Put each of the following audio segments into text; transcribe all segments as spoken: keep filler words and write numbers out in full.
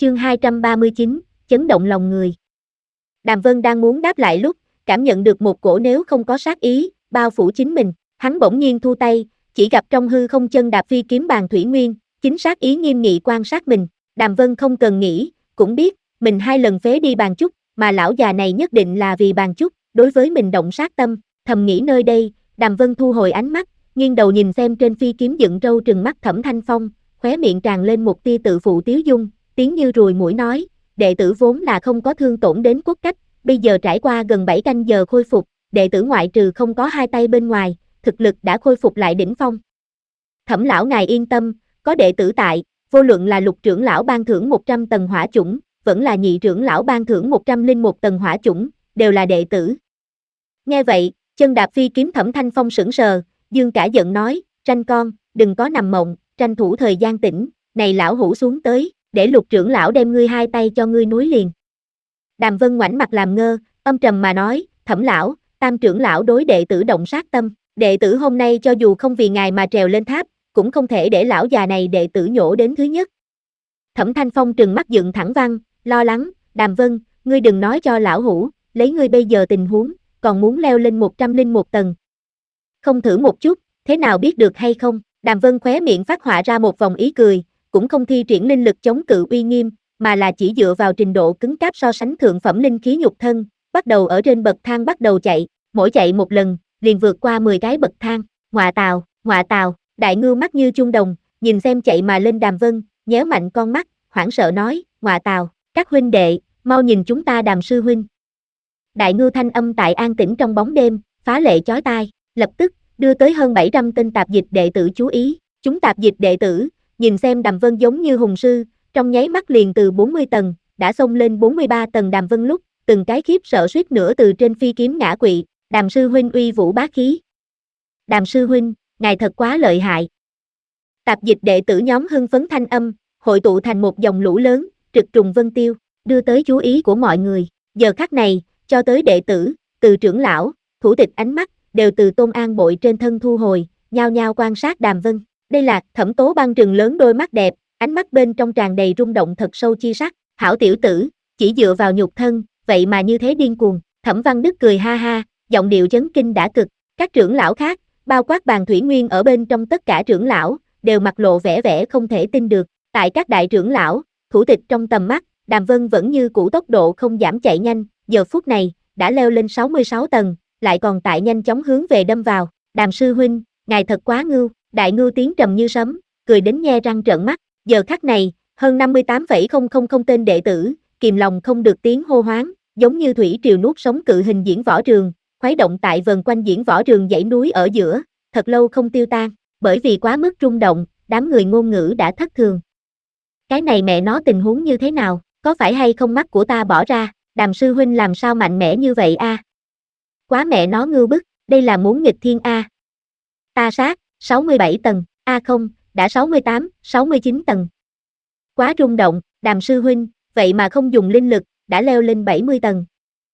Chương hai trăm ba mươi chín, chấn động lòng người. Đàm Vân đang muốn đáp lại lúc, cảm nhận được một cổ nếu không có sát ý, bao phủ chính mình, hắn bỗng nhiên thu tay, chỉ gặp trong hư không chân đạp phi kiếm bàn thủy nguyên, chính xác ý nghiêm nghị quan sát mình. Đàm Vân không cần nghĩ, cũng biết, mình hai lần phế đi bàn chúc, mà lão già này nhất định là vì bàn chúc, đối với mình động sát tâm, thầm nghĩ nơi đây, Đàm Vân thu hồi ánh mắt, nghiêng đầu nhìn xem trên phi kiếm dựng râu trừng mắt Thẩm Thanh Phong, khóe miệng tràn lên một tia tự phụ tiếu dung, tiếng như ruồi muỗi nói, đệ tử vốn là không có thương tổn đến cốt cách, bây giờ trải qua gần bảy canh giờ khôi phục, đệ tử ngoại trừ không có hai tay bên ngoài, thực lực đã khôi phục lại đỉnh phong. Thẩm lão ngài yên tâm, có đệ tử tại, vô luận là lục trưởng lão ban thưởng một trăm tầng hỏa chủng, vẫn là nhị trưởng lão ban thưởng một trăm lẻ một tầng hỏa chủng, đều là đệ tử. Nghe vậy, chân đạp phi kiếm Thẩm Thanh Phong sững sờ, dương cả giận nói, Tranh con, đừng có nằm mộng, tranh thủ thời gian tỉnh, này lão hủ xuống tới, để lục trưởng lão đem ngươi hai tay cho ngươi nối liền. Đàm Vân ngoảnh mặt làm ngơ, âm trầm mà nói, Thẩm lão, tam trưởng lão đối đệ tử động sát tâm, đệ tử hôm nay cho dù không vì ngài mà trèo lên tháp, cũng không thể để lão già này đệ tử nhổ đến thứ nhất. Thẩm Thanh Phong trừng mắt dựng thẳng văng, lo lắng, Đàm Vân, ngươi đừng nói cho lão hủ, lấy ngươi bây giờ tình huống, còn muốn leo lên một trăm lẻ một tầng. Không thử một chút, thế nào biết được hay không? Đàm Vân khóe miệng phát họa ra một vòng ý cười, cũng không thi triển linh lực chống cự uy nghiêm, mà là chỉ dựa vào trình độ cứng cáp so sánh thượng phẩm linh khí nhục thân, bắt đầu ở trên bậc thang bắt đầu chạy, mỗi chạy một lần, liền vượt qua mười cái bậc thang, ngọa tào, ngọa tào, đại ngưu mắt như chuông đồng, nhìn xem chạy mà lên Đàm Vân, nhéo mạnh con mắt, hoảng sợ nói, ngọa tào, các huynh đệ, mau nhìn chúng ta Đàm sư huynh. Đại ngưu thanh âm tại an tĩnh trong bóng đêm, phá lệ chói tai, lập tức, đưa tới hơn bảy trăm tên tạp dịch đệ tử chú ý, chúng tạp dịch đệ tử, nhìn xem Đàm Vân giống như hùng sư, trong nháy mắt liền từ bốn mươi tầng, đã xông lên bốn mươi ba tầng Đàm Vân lúc, từng cái khiếp sợ suýt nữa từ trên phi kiếm ngã quỵ, Đàm sư huynh uy vũ bá khí. Đàm sư huynh, ngài thật quá lợi hại. Tạp dịch đệ tử nhóm hưng phấn thanh âm, hội tụ thành một dòng lũ lớn, trực trùng vân tiêu, đưa tới chú ý của mọi người, giờ khắc này, cho tới đệ tử, từ trưởng lão, thủ tịch ánh mắt, đều từ Tôn An Bội trên thân thu hồi, nhao nhao quan sát Đàm Vân. Đây là Thẩm Tố Băng trừng lớn đôi mắt đẹp, ánh mắt bên trong tràn đầy rung động thật sâu chi sắc, hảo tiểu tử, chỉ dựa vào nhục thân, vậy mà như thế điên cuồng. Thẩm Văn Đức cười ha ha, giọng điệu chấn kinh đã cực, các trưởng lão khác, bao quát Bàn Thủy Nguyên ở bên trong tất cả trưởng lão, đều mặt lộ vẻ vẻ không thể tin được, tại các đại trưởng lão, thủ tịch trong tầm mắt, Đàm Vân vẫn như cũ tốc độ không giảm chạy nhanh, giờ phút này, đã leo lên sáu mươi sáu tầng, lại còn tại nhanh chóng hướng về đâm vào, Đàm sư huynh, ngài thật quá ngưu, đại ngưu tiếng trầm như sấm, cười đến nhe răng trợn mắt, giờ khắc này, hơn năm mươi tám phẩy không không không tên đệ tử, kìm lòng không được tiếng hô hoáng, giống như thủy triều nuốt sống cự hình diễn võ trường, khuấy động tại vần quanh diễn võ trường dãy núi ở giữa, thật lâu không tiêu tan, bởi vì quá mức rung động, đám người ngôn ngữ đã thất thường. Cái này mẹ nó tình huống như thế nào, có phải hay không mắt của ta bỏ ra, Đàm sư huynh làm sao mạnh mẽ như vậy a? Quá mẹ nó ngưu bức, đây là muốn nghịch thiên a. Ta sát, sáu mươi bảy tầng, a không, đã sáu mươi tám, sáu mươi chín tầng. Quá rung động, Đàm sư huynh, vậy mà không dùng linh lực, đã leo lên bảy mươi tầng.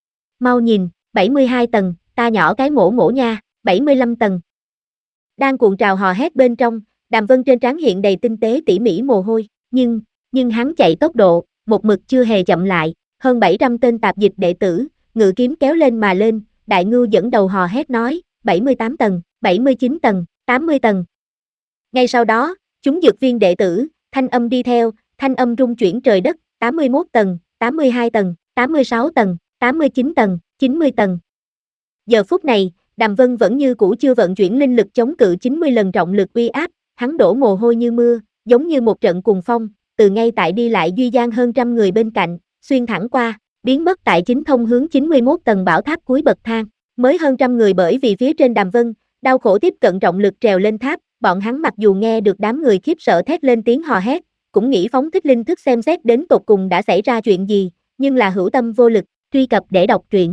Mau nhìn, bảy mươi hai tầng, ta nhỏ cái mổ mổ nha, bảy mươi lăm tầng. Đang cuộn trào hò hét bên trong, Đàm Vân trên trán hiện đầy tinh tế tỉ mỉ mồ hôi, nhưng, nhưng hắn chạy tốc độ, một mực chưa hề chậm lại, hơn bảy trăm tên tạp dịch đệ tử, ngự kiếm kéo lên mà lên, đại ngưu dẫn đầu hò hét nói, bảy mươi tám tầng, bảy mươi chín tầng, tám mươi tầng. Ngay sau đó, chúng dược viên đệ tử, thanh âm đi theo, thanh âm rung chuyển trời đất, tám mươi mốt tầng, tám mươi hai tầng, tám mươi sáu tầng, tám mươi chín tầng, chín mươi tầng. Giờ phút này, Đàm Vân vẫn như cũ chưa vận chuyển linh lực chống cự chín mươi lần trọng lực uy áp, hắn đổ mồ hôi như mưa, giống như một trận cuồng phong, từ ngay tại đi lại duy gian hơn trăm người bên cạnh, xuyên thẳng qua, biến mất tại chính thông hướng chín mươi mốt tầng bảo tháp cuối bậc thang. Mới hơn trăm người bởi vì phía trên Đàm Vân, đau khổ tiếp cận trọng lực trèo lên tháp, bọn hắn mặc dù nghe được đám người khiếp sợ thét lên tiếng hò hét, cũng nghĩ phóng thích linh thức xem xét đến tột cùng đã xảy ra chuyện gì, nhưng là hữu tâm vô lực, truy cập để đọc truyện.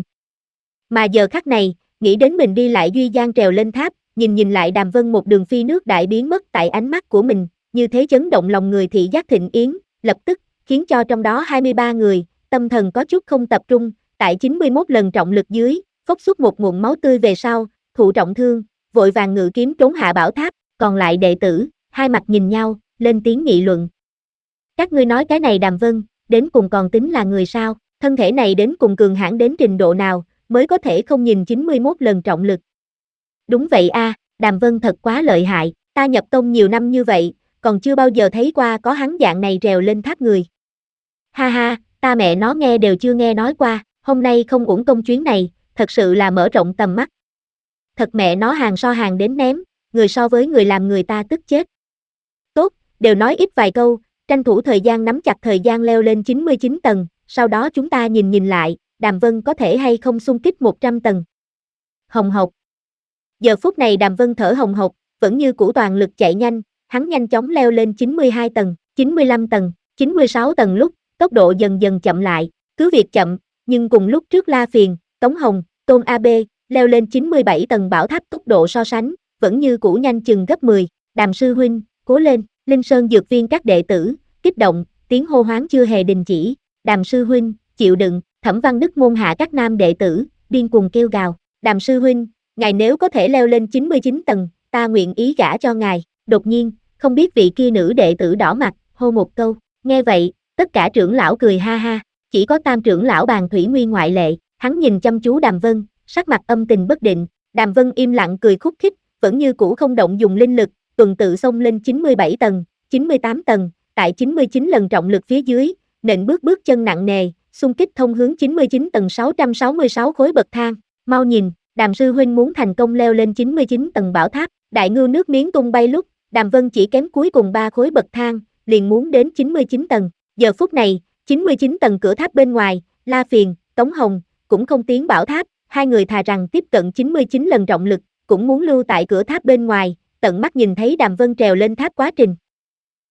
Mà giờ khắc này, nghĩ đến mình đi lại duy gian trèo lên tháp, nhìn nhìn lại Đàm Vân một đường phi nước đại biến mất tại ánh mắt của mình, như thế chấn động lòng người thị giác thịnh yến, lập tức, khiến cho trong đó hai mươi ba người, tâm thần có chút không tập trung, tại chín mươi mốt lần trọng lực dưới, phốc xuất một nguồn máu tươi về sau, thụ trọng thương, vội vàng ngự kiếm trốn hạ bảo tháp, còn lại đệ tử, hai mặt nhìn nhau, lên tiếng nghị luận. Các ngươi nói cái này Đàm Vân, đến cùng còn tính là người sao, thân thể này đến cùng cường hãn đến trình độ nào, mới có thể không nhìn chín mươi mốt lần trọng lực. Đúng vậy a, Đàm Vân thật quá lợi hại, ta nhập tông nhiều năm như vậy, còn chưa bao giờ thấy qua có hắn dạng này trèo lên tháp người. Ha ha, ta mẹ nó nghe đều chưa nghe nói qua, hôm nay không uổng công chuyến này, thật sự là mở rộng tầm mắt. Thật mẹ nó hàng so hàng đến ném, người so với người làm người ta tức chết. Tốt, đều nói ít vài câu, tranh thủ thời gian nắm chặt thời gian leo lên chín mươi chín tầng, sau đó chúng ta nhìn nhìn lại, Đàm Vân có thể hay không xung kích một trăm tầng. Hồng hộc. Giờ phút này Đàm Vân thở hồng hộc, vẫn như cũ toàn lực chạy nhanh, hắn nhanh chóng leo lên chín mươi hai tầng, chín mươi lăm tầng, chín mươi sáu tầng lúc, tốc độ dần dần chậm lại, cứ việc chậm, nhưng cùng lúc trước La Phiền, Tống Hồng, Tôn a bê, leo lên chín mươi bảy tầng bảo tháp tốc độ so sánh, vẫn như cũ nhanh chừng gấp mười, Đàm sư huynh, cố lên, Linh Sơn dược viên các đệ tử, kích động, tiếng hô hoán chưa hề đình chỉ, Đàm sư huynh, chịu đựng, Thẩm Văn Đức môn hạ các nam đệ tử, điên cuồng kêu gào, Đàm sư huynh, ngài nếu có thể leo lên chín mươi chín tầng, ta nguyện ý gả cho ngài, đột nhiên, không biết vị kia nữ đệ tử đỏ mặt, hô một câu, nghe vậy, tất cả trưởng lão cười ha ha, chỉ có tam trưởng lão Bàn Thủy Nguyên ngoại lệ, hắn nhìn chăm chú Đàm Vân, sắc mặt âm tình bất định, Đàm Vân im lặng cười khúc khích, vẫn như cũ không động dùng linh lực, tuần tự xông lên chín mươi bảy tầng, chín mươi tám tầng, tại chín mươi chín lần trọng lực phía dưới, nện bước bước chân nặng nề, xung kích thông hướng chín mươi chín tầng sáu trăm sáu mươi sáu khối bậc thang, mau nhìn, Đàm sư huynh muốn thành công leo lên chín mươi chín tầng bảo tháp, đại ngưu nước miếng tung bay lúc, Đàm Vân chỉ kém cuối cùng ba khối bậc thang, liền muốn đến chín mươi chín tầng, giờ phút này, chín mươi chín tầng cửa tháp bên ngoài, La Phiền, Tống Hồng, cũng không tiến bảo tháp, hai người thà rằng tiếp cận chín mươi chín lần trọng lực, cũng muốn lưu tại cửa tháp bên ngoài, tận mắt nhìn thấy Đàm Vân trèo lên tháp quá trình.